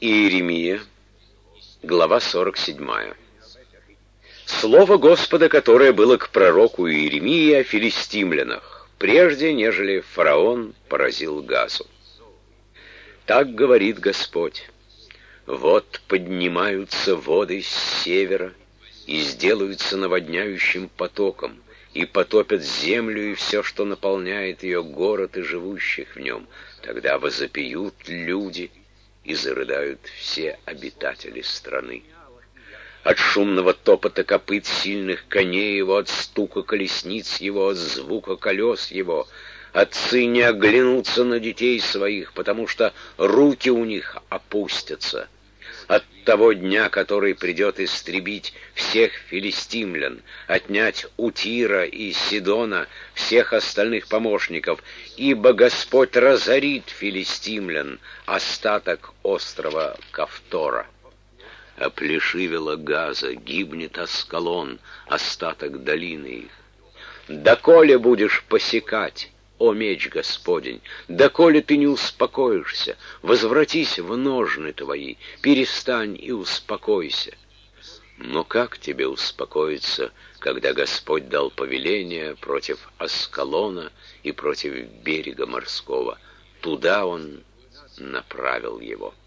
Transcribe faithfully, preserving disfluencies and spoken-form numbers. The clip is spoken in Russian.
Иеремия, глава сорок седьмая. Слово Господа, которое было к пророку Иеремии о филистимлянах, прежде, нежели фараон поразил Газу. Так говорит Господь: вот поднимаются воды с севера и сделаются наводняющим потоком, и потопят землю и все, что наполняет ее, город и живущих в нем. Тогда возопьют люди, и зарыдают все обитатели страны. От шумного топота копыт сильных коней его, от стука колесниц его, от звука колес его, отцы не оглянутся на детей своих, потому что руки у них опустятся. От того дня, который придет истребить всех филистимлян, отнять у Тира и Сидона всех остальных помощников, ибо Господь разорит филистимлян, остаток острова Кавтора. Оплешивела Газа, гибнет Аскалон, остаток долины их. Доколе будешь посекать, о меч Господень, доколе ты не успокоишься, возвратись в ножны твои, перестань и успокойся. Но как тебе успокоиться, когда Господь дал повеление против Аскалона и против берега морского? Туда Он направил его.